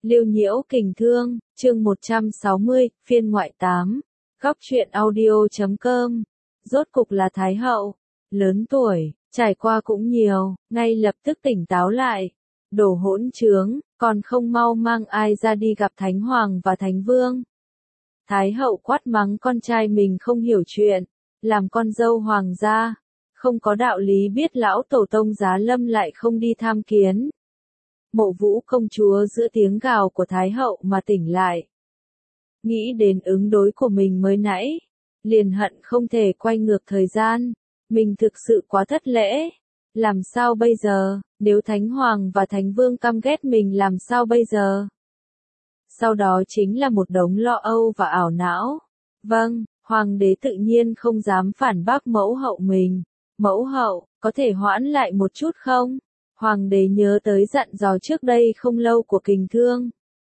Lưu Nhiễu Kình Thương, chương 160, phiên ngoại 8. Góc truyện audio.com. Rốt cục là Thái hậu. Lớn tuổi, trải qua cũng nhiều, ngay lập tức tỉnh táo lại. Đồ hỗn trướng, còn không mau mang ai ra đi gặp Thánh Hoàng và Thánh Vương. Thái hậu quát mắng con trai mình không hiểu chuyện, làm con dâu hoàng gia. Không có đạo lý biết lão tổ tông Giá Lâm lại không đi tham kiến. Mộ Vũ công chúa giữa tiếng gào của Thái hậu mà tỉnh lại. Nghĩ đến ứng đối của mình mới nãy, liền hận không thể quay ngược thời gian. Mình thực sự quá thất lễ. Làm sao bây giờ, nếu Thánh Hoàng và Thánh Vương căm ghét mình làm sao bây giờ? Sau đó chính là một đống lo âu và ảo não. Vâng, Hoàng đế tự nhiên không dám phản bác mẫu hậu mình. Mẫu hậu, có thể hoãn lại một chút không? Hoàng đế nhớ tới dặn dò trước đây không lâu của Kình Thương.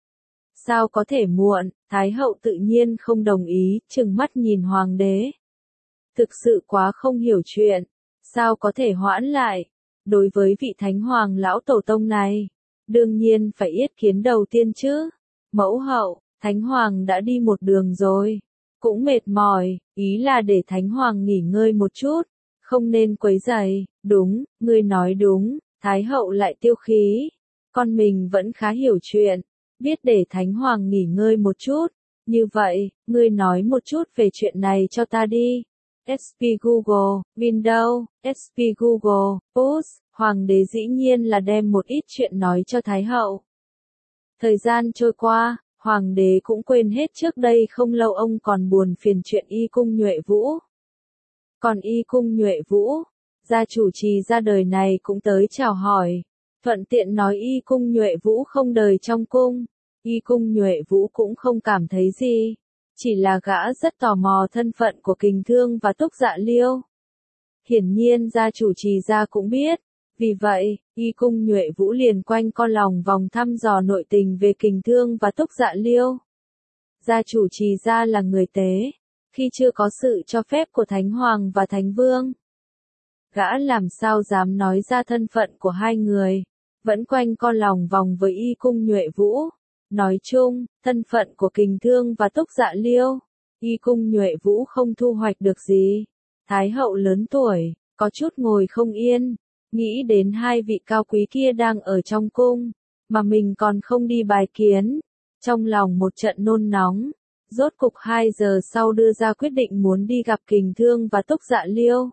Sao có thể muộn, Thái hậu tự nhiên không đồng ý, trừng mắt nhìn Hoàng đế. Thực sự quá không hiểu chuyện, sao có thể hoãn lại? Đối với vị Thánh Hoàng lão tổ tông này, đương nhiên phải yết kiến đầu tiên chứ. Mẫu hậu, Thánh Hoàng đã đi một đường rồi, cũng mệt mỏi, ý là để Thánh Hoàng nghỉ ngơi một chút, không nên quấy rầy. Đúng, ngươi nói đúng. Thái hậu lại tiêu khí. Con mình vẫn khá hiểu chuyện, biết để Thánh Hoàng nghỉ ngơi một chút. Như vậy, ngươi nói một chút về chuyện này cho ta đi. SP Google, Windows, SP Google, Post, Hoàng đế dĩ nhiên là đem một ít chuyện nói cho Thái hậu. Thời gian trôi qua, Hoàng đế cũng quên hết trước đây không lâu ông còn buồn phiền chuyện Y Cung Nhuệ Vũ. Còn Y Cung Nhuệ Vũ, gia chủ trì ra đời này cũng tới chào hỏi, thuận tiện nói Y Cung Nhuệ Vũ không đời trong cung. Y Cung Nhuệ Vũ cũng không cảm thấy gì, chỉ là gã rất tò mò thân phận của Kình Thương và Túc Dạ Liêu. Hiển nhiên gia chủ trì ra cũng biết, vì vậy, Y Cung Nhuệ Vũ liền quanh co lòng vòng thăm dò nội tình về Kình Thương và Túc Dạ Liêu. Gia chủ trì ra là người tế, khi chưa có sự cho phép của Thánh Hoàng và Thánh Vương, gã làm sao dám nói ra thân phận của hai người, vẫn quanh co lòng vòng với Y Cung Nhuệ Vũ. Nói chung, thân phận của Kình Thương và Túc Dạ Liêu, Y Cung Nhuệ Vũ không thu hoạch được gì. Thái hậu lớn tuổi, có chút ngồi không yên, nghĩ đến hai vị cao quý kia đang ở trong cung, mà mình còn không đi bài kiến. Trong lòng một trận nôn nóng, rốt cục 2 giờ sau đưa ra quyết định muốn đi gặp Kình Thương và Túc Dạ Liêu.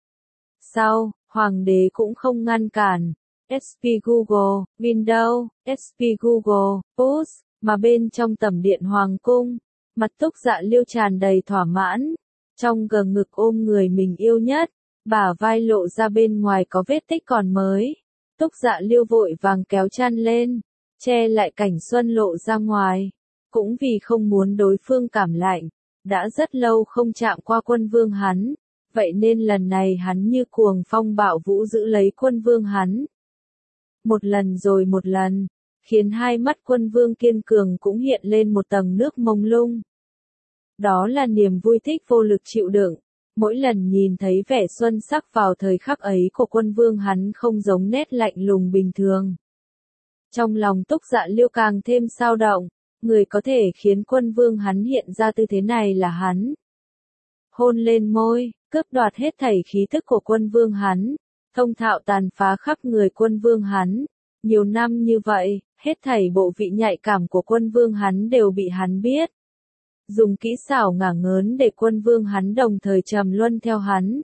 Sau, Hoàng đế cũng không ngăn cản. SP Google, Windows, SP Google, Post, mà bên trong tẩm điện Hoàng cung, mặt Túc Dạ Liêu tràn đầy thỏa mãn, trong gờ ngực ôm người mình yêu nhất, bả vai lộ ra bên ngoài có vết tích còn mới. Túc Dạ Liêu vội vàng kéo chăn lên, che lại cảnh xuân lộ ra ngoài, cũng vì không muốn đối phương cảm lạnh, đã rất lâu không chạm qua quân vương hắn, vậy nên lần này hắn như cuồng phong bạo vũ giữ lấy quân vương hắn. Một lần rồi một lần, khiến hai mắt quân vương kiên cường cũng hiện lên một tầng nước mông lung. Đó là niềm vui thích vô lực chịu đựng, mỗi lần nhìn thấy vẻ xuân sắc vào thời khắc ấy của quân vương hắn không giống nét lạnh lùng bình thường. Trong lòng Túc Dạ Liêu càng thêm xao động, người có thể khiến quân vương hắn hiện ra tư thế này là hắn. Hôn lên môi, cướp đoạt hết thảy khí thức của quân vương hắn, thông thạo tàn phá khắp người quân vương hắn. Nhiều năm như vậy, hết thảy bộ vị nhạy cảm của quân vương hắn đều bị hắn biết. Dùng kỹ xảo ngả ngớn để quân vương hắn đồng thời trầm luân theo hắn.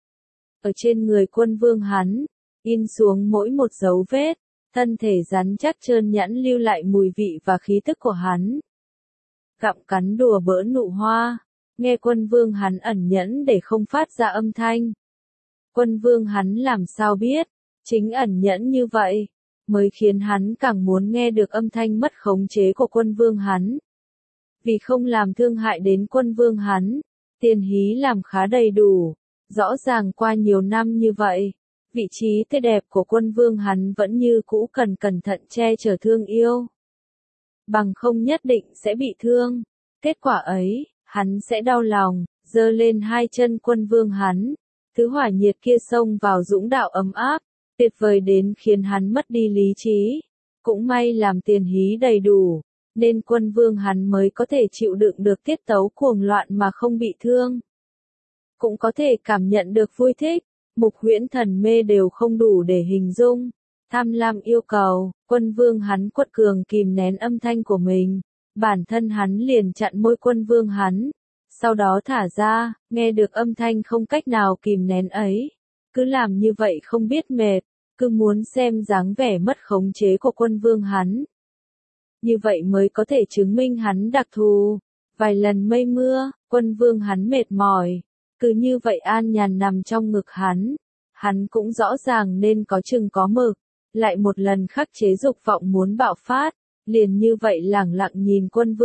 Ở trên người quân vương hắn, in xuống mỗi một dấu vết, thân thể rắn chắc trơn nhẵn lưu lại mùi vị và khí tức của hắn. Gặm cắn đùa bỡn nụ hoa, nghe quân vương hắn ẩn nhẫn để không phát ra âm thanh. Quân vương hắn làm sao biết, chính ẩn nhẫn như vậy, mới khiến hắn càng muốn nghe được âm thanh mất khống chế của quân vương hắn. Vì không làm thương hại đến quân vương hắn, tiền hí làm khá đầy đủ, rõ ràng qua nhiều năm như vậy, vị trí tươi đẹp của quân vương hắn vẫn như cũ cần cẩn thận che chở thương yêu. Bằng không nhất định sẽ bị thương, kết quả ấy, hắn sẽ đau lòng, giơ lên hai chân quân vương hắn, thứ hỏa nhiệt kia xông vào dũng đạo ấm áp, tuyệt vời đến khiến hắn mất đi lý trí. Cũng may làm tiền hí đầy đủ, nên quân vương hắn mới có thể chịu đựng được tiết tấu cuồng loạn mà không bị thương. Cũng có thể cảm nhận được vui thích, mục huyễn thần mê đều không đủ để hình dung. Tham lam yêu cầu, quân vương hắn quật cường kìm nén âm thanh của mình, bản thân hắn liền chặn môi quân vương hắn, sau đó thả ra, nghe được âm thanh không cách nào kìm nén ấy. Cứ làm như vậy không biết mệt, cứ muốn xem dáng vẻ mất khống chế của quân vương hắn. Như vậy mới có thể chứng minh hắn đặc thù. Vài lần mây mưa, quân vương hắn mệt mỏi, cứ như vậy an nhàn nằm trong ngực hắn cũng rõ ràng nên có chừng có mực, lại một lần khắc chế dục vọng muốn bạo phát, liền như vậy lẳng lặng nhìn quân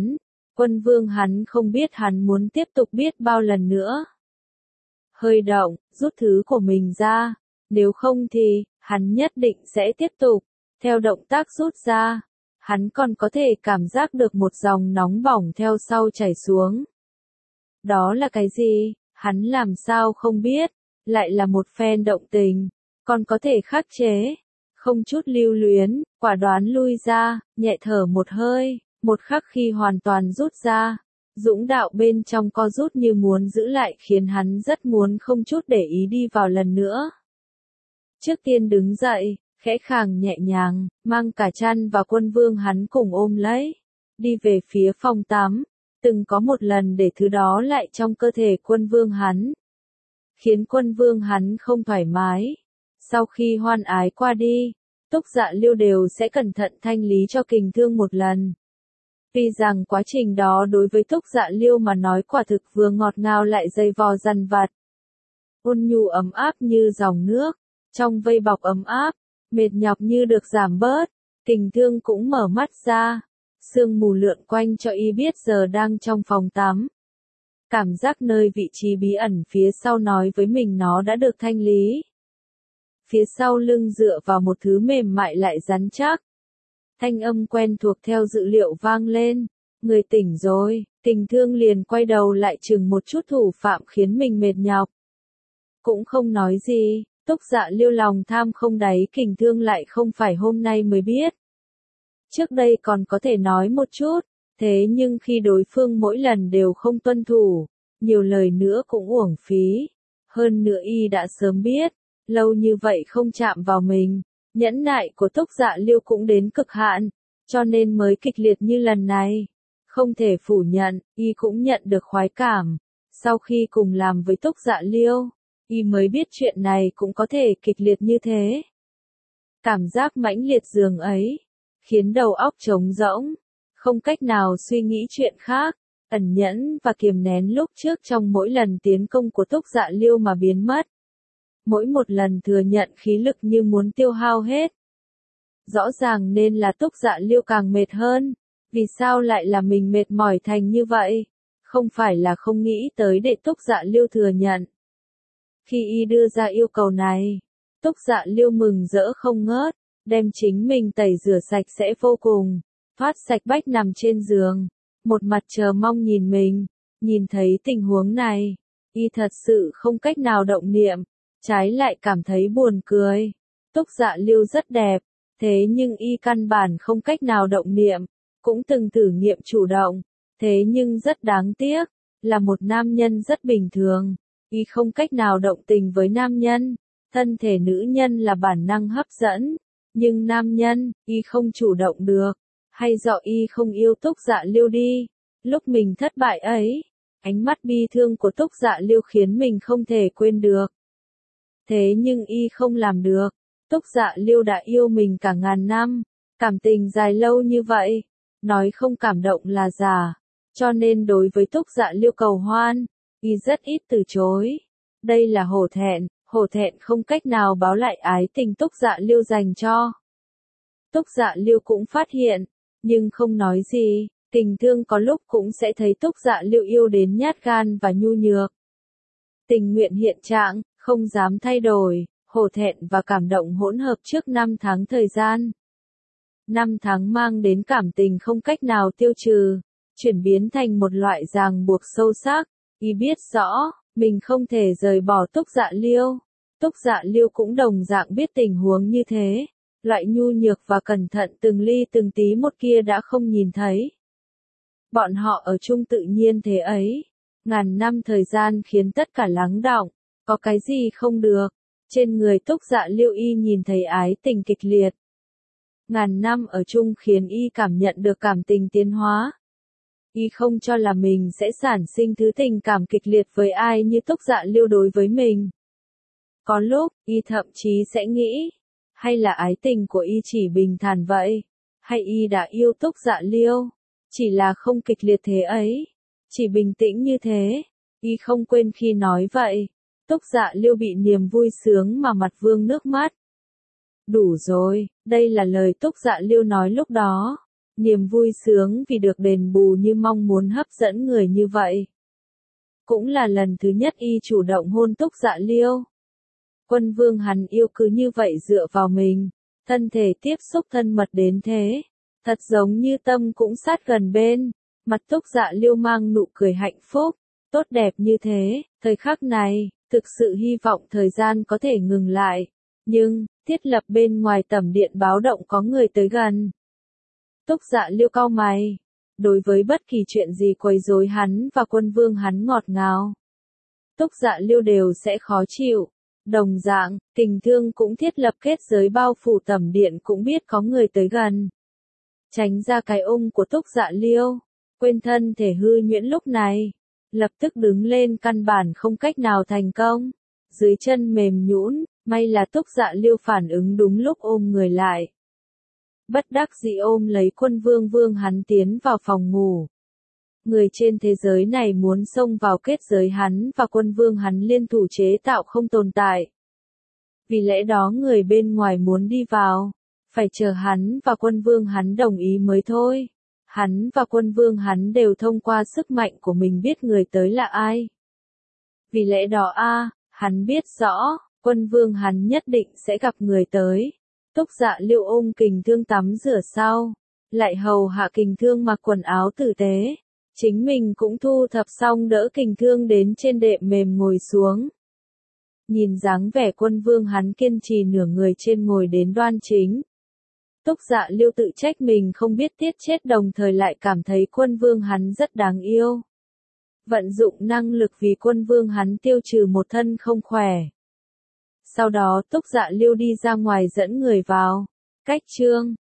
vương hắn không biết hắn muốn tiếp tục biết bao lần nữa. Hơi động, rút thứ của mình ra, nếu không thì, hắn nhất định sẽ tiếp tục, theo động tác rút ra, hắn còn có thể cảm giác được một dòng nóng bỏng theo sau chảy xuống. Đó là cái gì? Hắn làm sao không biết, lại là một phen động tình, còn có thể khắc chế, không chút lưu luyến, quả đoán lui ra, nhẹ thở một hơi, một khắc khi hoàn toàn rút ra, dũng đạo bên trong co rút như muốn giữ lại khiến hắn rất muốn không chút để ý đi vào lần nữa. Trước tiên đứng dậy, khẽ khàng nhẹ nhàng, mang cả chăn và quân vương hắn cùng ôm lấy, đi về phía phòng tắm. Từng có một lần để thứ đó lại trong cơ thể quân vương hắn, khiến quân vương hắn không thoải mái. Sau khi hoan ái qua đi, Túc Dạ Liêu đều sẽ cẩn thận thanh lý cho kình thương một lần. Vì rằng quá trình đó đối với Túc Dạ Liêu mà nói quả thực vừa ngọt ngào lại dày vò dằn vặt. Ôn nhu ấm áp như dòng nước, trong vây bọc ấm áp, mệt nhọc như được giảm bớt, kình thương cũng mở mắt ra. Sương mù lượn quanh cho y biết giờ đang trong phòng tắm. Cảm giác nơi vị trí bí ẩn phía sau nói với mình nó đã được thanh lý. Phía sau lưng dựa vào một thứ mềm mại lại rắn chắc. Thanh âm quen thuộc theo dữ liệu vang lên. Người tỉnh rồi, kình thương liền quay đầu lại chừng một chút thủ phạm khiến mình mệt nhọc. Cũng không nói gì, Túc Dạ Liêu lòng tham không đáy kình thương lại không phải hôm nay mới biết. Trước đây còn có thể nói một chút, thế nhưng khi đối phương mỗi lần đều không tuân thủ, nhiều lời nữa cũng uổng phí. Hơn nữa y đã sớm biết, lâu như vậy không chạm vào mình, nhẫn nại của Túc Dạ Liêu cũng đến cực hạn, cho nên mới kịch liệt như lần này. Không thể phủ nhận, y cũng nhận được khoái cảm. Sau khi cùng làm với Túc Dạ Liêu, y mới biết chuyện này cũng có thể kịch liệt như thế. Cảm giác mãnh liệt dường ấy khiến đầu óc trống rỗng, không cách nào suy nghĩ chuyện khác, ẩn nhẫn và kiềm nén lúc trước trong mỗi lần tiến công của Túc Dạ Liêu mà biến mất. Mỗi một lần thừa nhận khí lực như muốn tiêu hao hết. Rõ ràng nên là Túc Dạ Liêu càng mệt hơn, vì sao lại là mình mệt mỏi thành như vậy? Không phải là không nghĩ tới để Túc Dạ Liêu thừa nhận. Khi y đưa ra yêu cầu này, Túc Dạ Liêu mừng rỡ không ngớt, đem chính mình tẩy rửa sạch sẽ vô cùng, thoát sạch bách nằm trên giường, một mặt chờ mong nhìn mình. Nhìn thấy tình huống này, y thật sự không cách nào động niệm, trái lại cảm thấy buồn cười. Túc Dạ Liêu rất đẹp, thế nhưng y căn bản không cách nào động niệm, cũng từng thử nghiệm chủ động, thế nhưng rất đáng tiếc, là một nam nhân rất bình thường, y không cách nào động tình với nam nhân. Thân thể nữ nhân là bản năng hấp dẫn, nhưng nam nhân, y không chủ động được, hay do y không yêu Túc Dạ Liêu đi. Lúc mình thất bại ấy, ánh mắt bi thương của Túc Dạ Liêu khiến mình không thể quên được. Thế nhưng y không làm được, Túc Dạ Liêu đã yêu mình cả ngàn năm, cảm tình dài lâu như vậy, nói không cảm động là giả, cho nên đối với Túc Dạ Liêu cầu hoan, y rất ít từ chối. Đây là hổ thẹn không cách nào báo lại ái tình Túc Dạ Liêu dành cho. Túc Dạ Liêu cũng phát hiện, nhưng không nói gì, kình thương có lúc cũng sẽ thấy Túc Dạ Liêu yêu đến nhát gan và nhu nhược. Tình nguyện hiện trạng, không dám thay đổi, hổ thẹn và cảm động hỗn hợp trước 5 tháng thời gian. 5 tháng mang đến cảm tình không cách nào tiêu trừ, chuyển biến thành một loại ràng buộc sâu sắc, y biết rõ, mình không thể rời bỏ Túc Dạ Liêu. Túc Dạ Liêu cũng đồng dạng biết tình huống như thế, loại nhu nhược và cẩn thận từng ly từng tí một kia đã không nhìn thấy. Bọn họ ở chung tự nhiên thế ấy. Ngàn năm thời gian khiến tất cả lắng đọng, có cái gì không được. Trên người Túc Dạ Liêu y nhìn thấy ái tình kịch liệt. Ngàn năm ở chung khiến y cảm nhận được cảm tình tiến hóa. Y không cho là mình sẽ sản sinh thứ tình cảm kịch liệt với ai như Túc Dạ Liêu đối với mình. Có lúc, y thậm chí sẽ nghĩ, hay là ái tình của y chỉ bình thản vậy, hay y đã yêu Túc Dạ Liêu, chỉ là không kịch liệt thế ấy, chỉ bình tĩnh như thế. Y không quên khi nói vậy, Túc Dạ Liêu bị niềm vui sướng mà mặt vương nước mắt. Đủ rồi, đây là lời Túc Dạ Liêu nói lúc đó. Niềm vui sướng vì được đền bù như mong muốn hấp dẫn người như vậy. Cũng là lần thứ nhất y chủ động hôn Túc Dạ Liêu. Quân vương hắn yêu cứ như vậy dựa vào mình, thân thể tiếp xúc thân mật đến thế, thật giống như tâm cũng sát gần bên, mặt Túc Dạ Liêu mang nụ cười hạnh phúc, tốt đẹp như thế, thời khắc này, thực sự hy vọng thời gian có thể ngừng lại, nhưng, thiết lập bên ngoài tẩm điện báo động có người tới gần. Túc Dạ Liêu cau mày, đối với bất kỳ chuyện gì quấy rối hắn và quân vương hắn ngọt ngào. Túc Dạ Liêu đều sẽ khó chịu. Đồng dạng, Kình Thương cũng thiết lập kết giới bao phủ tẩm điện cũng biết có người tới gần. Tránh ra cái ung của Túc Dạ Liêu, quên thân thể hư nhuyễn lúc này. Lập tức đứng lên căn bản không cách nào thành công. Dưới chân mềm nhũn, may là Túc Dạ Liêu phản ứng đúng lúc ôm người lại. Bất đắc dĩ ôm lấy quân vương hắn tiến vào phòng ngủ. Người trên thế giới này muốn xông vào kết giới hắn và quân vương hắn liên thủ chế tạo không tồn tại. Vì lẽ đó người bên ngoài muốn đi vào, phải chờ hắn và quân vương hắn đồng ý mới thôi. Hắn và quân vương hắn đều thông qua sức mạnh của mình biết người tới là ai. Vì lẽ đó hắn biết rõ, quân vương hắn nhất định sẽ gặp người tới. Túc Dạ Liêu ôm Kình Thương tắm rửa sau, lại hầu hạ Kình Thương mặc quần áo tử tế. Chính mình cũng thu thập xong đỡ Kình Thương đến trên đệm mềm ngồi xuống. Nhìn dáng vẻ quân vương hắn kiên trì nửa người trên ngồi đến đoan chính. Túc Dạ Liêu tự trách mình không biết tiết chết đồng thời lại cảm thấy quân vương hắn rất đáng yêu. Vận dụng năng lực vì quân vương hắn tiêu trừ một thân không khỏe. Sau đó Túc Dạ Liêu đi ra ngoài dẫn người vào. Cách chương